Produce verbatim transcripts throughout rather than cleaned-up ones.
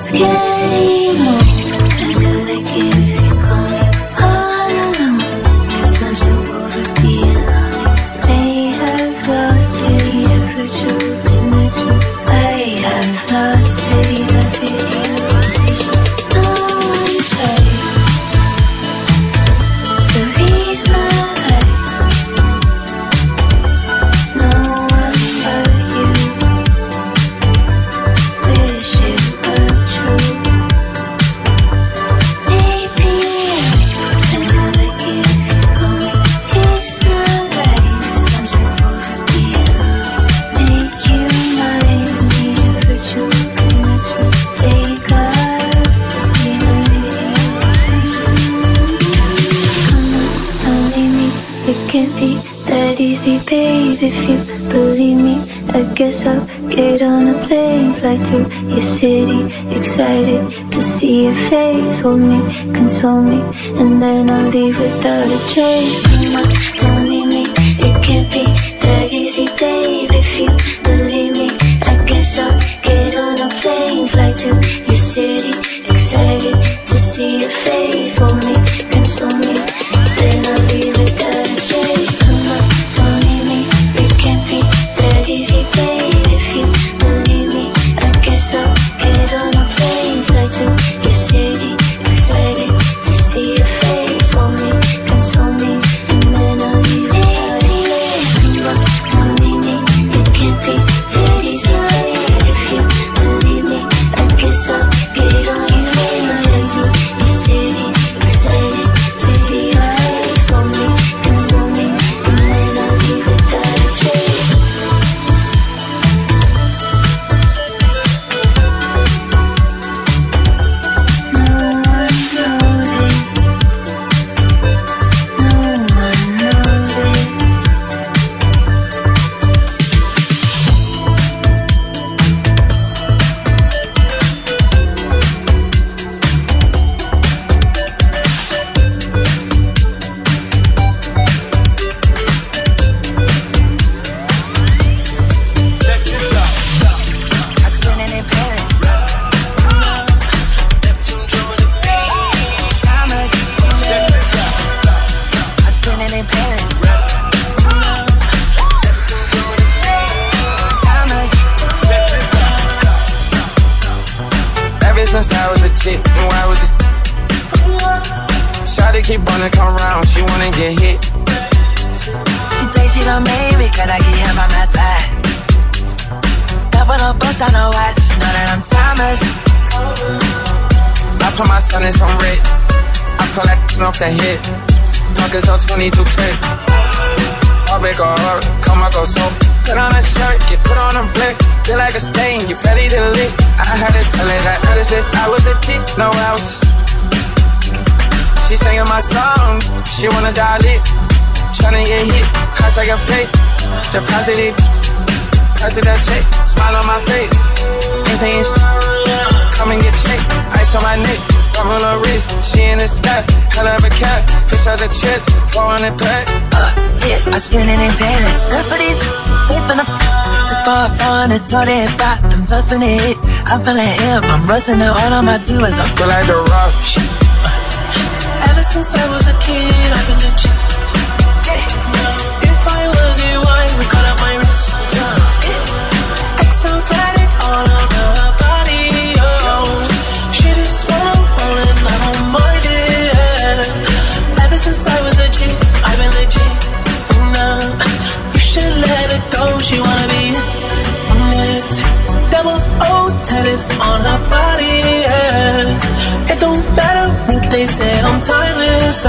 getting more. Kinda like it if you call me all alone. Guess I'm so over being lonely. May have lost any ever true connection. I have lost any of video rotation. No one tries to read my life. No one but you. Wish it were true. Maybe kinda like it if you call me. It's not right. Guess I'm so over being lonely. Make you mine. Me for true connection. Take our video rotation. Come on, don't leave me. It can't be that easy, babe. If you believe me, I guess I'll get on a plane, fly to your city, excited to see your face. Hold me, console me, and then I'll leave without a trace. Come on, don't leave me. It can't be that easy, babe. If you believe me, I guess I'll get on a plane, fly to your city, excited to see your face. Hold me, console me, then I'll leave without a trace. Come on, don't leave me. It can't be that easy, babe. If you believe me, I guess I'll get on a plane, fly to your city, excited to see your face. Hold me, console me, and then I'll leave without a trace. Come on, don't leave me. It can't be that easy, babe. If you believe me, I guess I'll get on a plane, fly to your city, excited to see your face. Hold me, console me, and then I'll leave without a trace. No one noticed. No one noticed. Check this out. I spent it in Paris. Thomas. Check this out. I spent it in Paris. Thomas. Check this out. Ever since I was a kid, knew I was a Shawty keep wanna come round, she wanna get hit. She take it on me because I get him on my side. Up on a bust on a watch, know that I'm Thomas. I put my son in some red. I pull that off the hit. Pockets on twenty-two click. All big or hard, come I go so. Put on a shirt, get put on a blick. Feel like a stain, you ready to lick. I had to tell her that notice this, I was a dick, no else. She singing my song, she wanna dial it. Tryna get hit, I take a pay. Deposit it, pass it that check. Smile on my face, ain't paying shit. Come and get checked, ice on my neck. Double her wrist, she in the sky. Hell of a cat, fish out the chest. four hundred pack. Uh, yeah, I spent it in Paris. Up for these, whipping up. Far fun, it's all that pop. I'm puffing it, I'm feeling hip. I'm rusting it, all I'ma do is I'm Feel like the rock. Ever since I was a kid, I've been legit. If I was you, I would cut up my wrist. Exotic all over her body, oh. She just wanna roll and I don't mind it. Ever since I was a kid, I've been legit. Nah, you should let it go. She wanna be on it. Double O tatted on her body, yeah. It don't matter what they say, I'm timeless.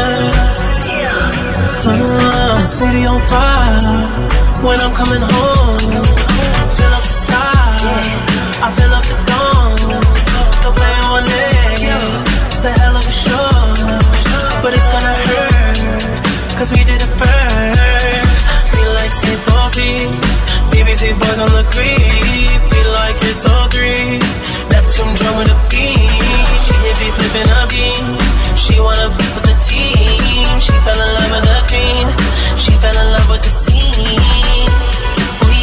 Uh, city on fire when I'm coming home. Fill up the sky, I fill up the dome. The way on it, it's a hell of a show, but it's gonna hurt, cause we did it first. Feel like skateboarding, B B C boys on the creep. Feel like it's all three, Neptune drum with a beat. She hit me flipping a beam. She wanna be with the team. She fell in love with the green. She fell in love with the scene. Oh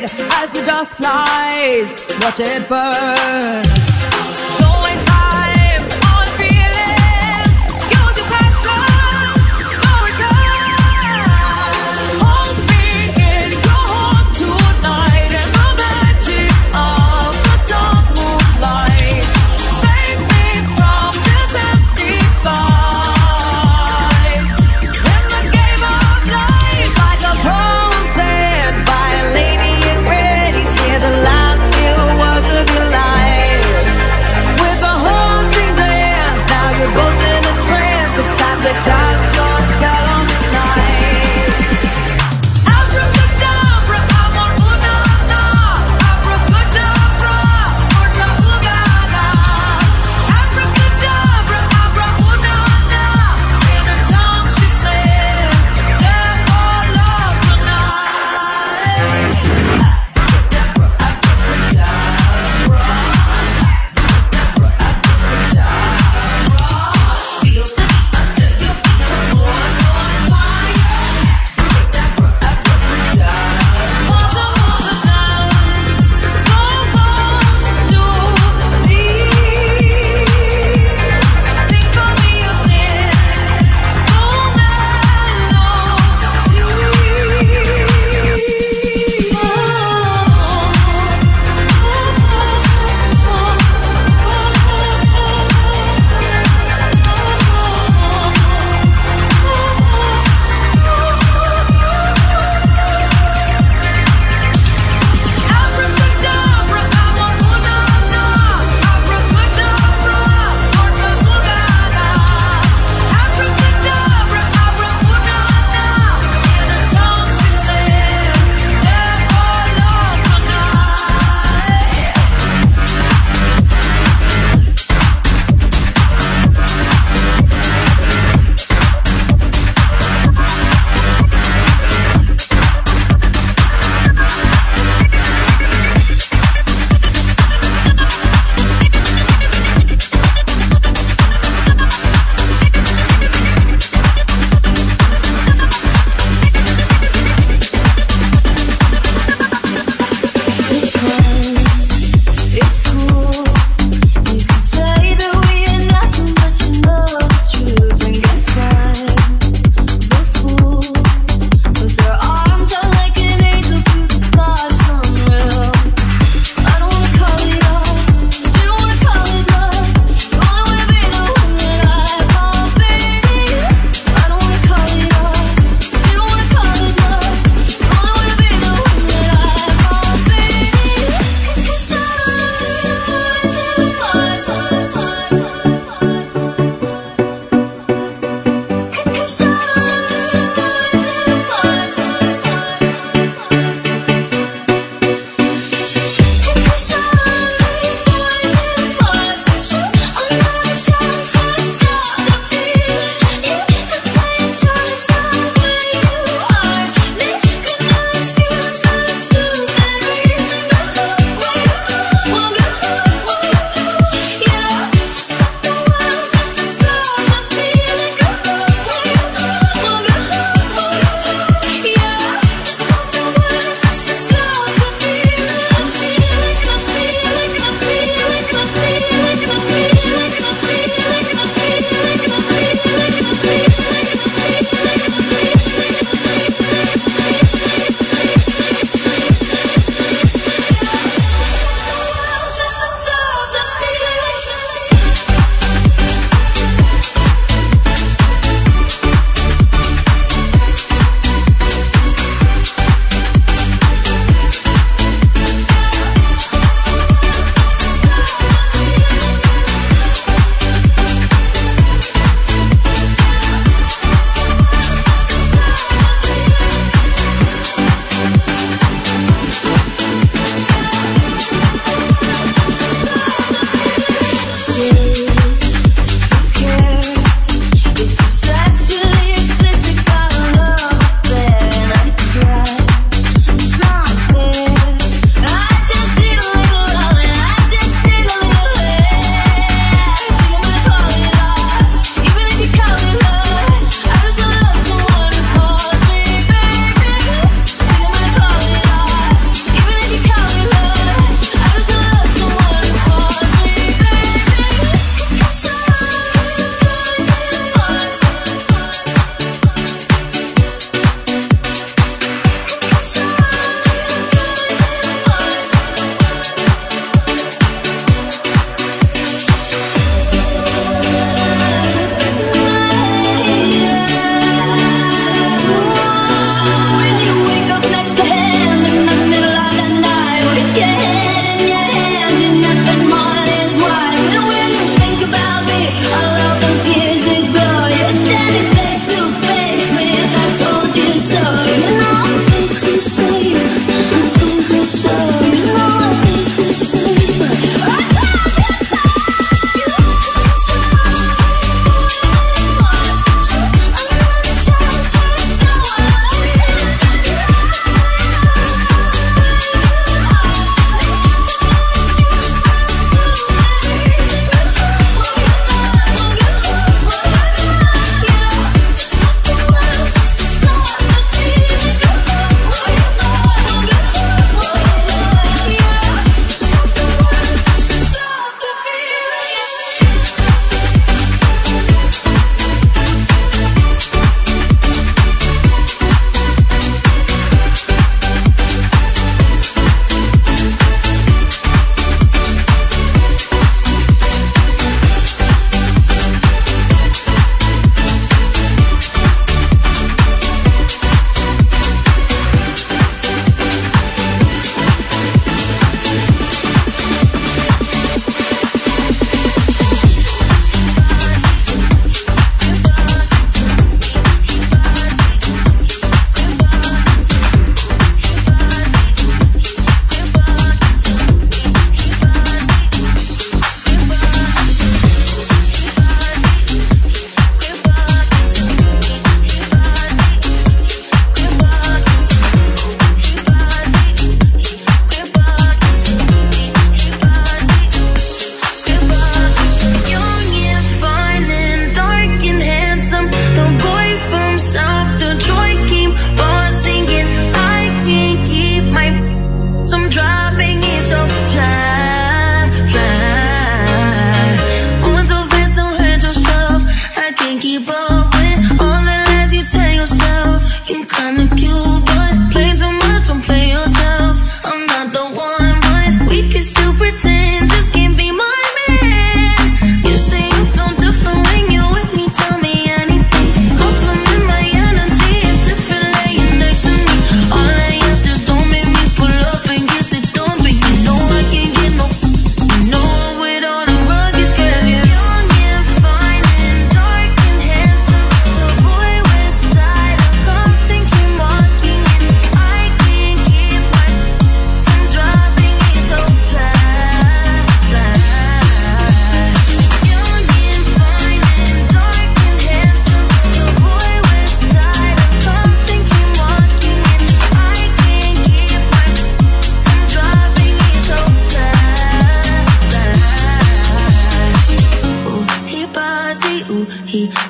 as the dust flies. Watch it burn. Don't waste time on feeling. Use your passion, no return. Hold me in your heart tonight and the magic of the dark moonlight. Save me from this empty fight. In the game of life, like a poem said by a lady in red, you hear the last few words of your life. With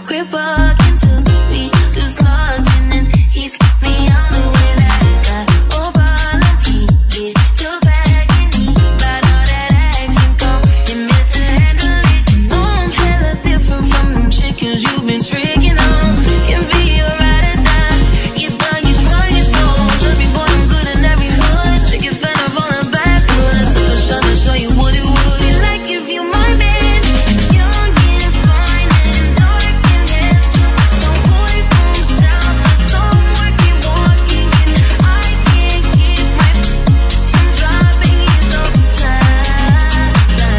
We're walking to me, through slows, and then he's me on the way that I got. Oh, problem, he get your back and he got all that action gone. You missed to handle it. Oh, I'm hella different from them chickens you've been tricking on. Can be a ride or die. You thug, you strong, you strong. Just be boy, I'm good in every hood. Take your fan up on the backwards. I'm trying to show you what it would be like if you my man. Young and fine and dark and handsome. No boy from south, but some working, walking, and I can't keep my from dropping. He's so fly, fly.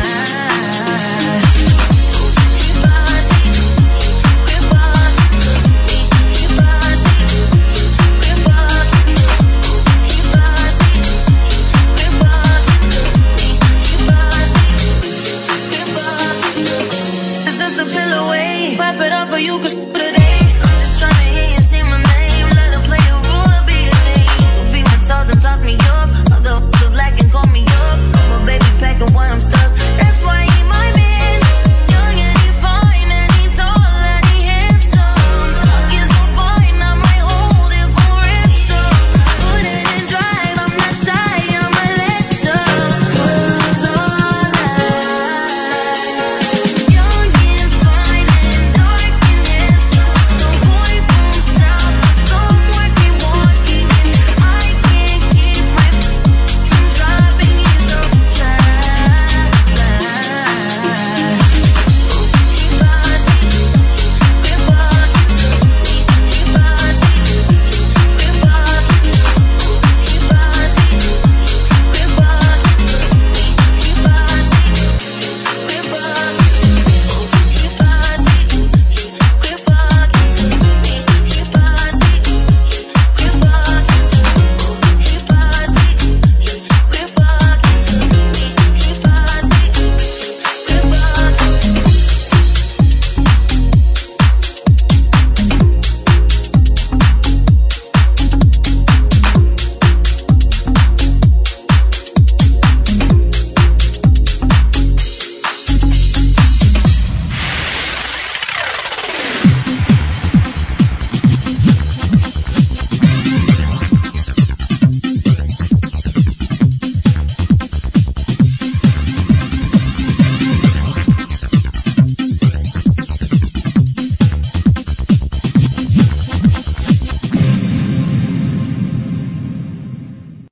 He bossy, we walking to me. He bossy, we walking to me. He bossy, we walking to me. He bossy, we walking to me. It's just a pill away. Pop it up for you, cause today I'm just trying to hear you say my name. Let her play a role, I'll be ashamed. You'll be my toss and talk me up. Although feels like and call me up. I'm a baby packing while I'm stuck.